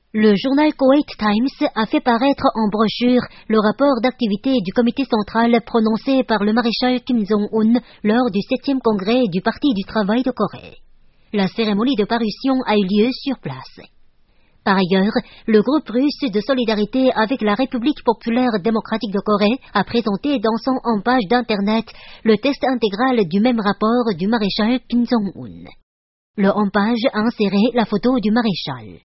Le journal Kuwait Times a fait paraître en brochure le rapport d'activité du comité central prononcé par le maréchal Kim Jong-un lors du 7e congrès du Parti du travail de Corée. La cérémonie de parution a eu lieu sur place. Par ailleurs, le groupe russe de solidarité avec la République populaire démocratique de Corée a présenté dans son page d'Internet le texte intégral du même rapport du maréchal Kim Jong-un. Le page a inséré la photo du maréchal.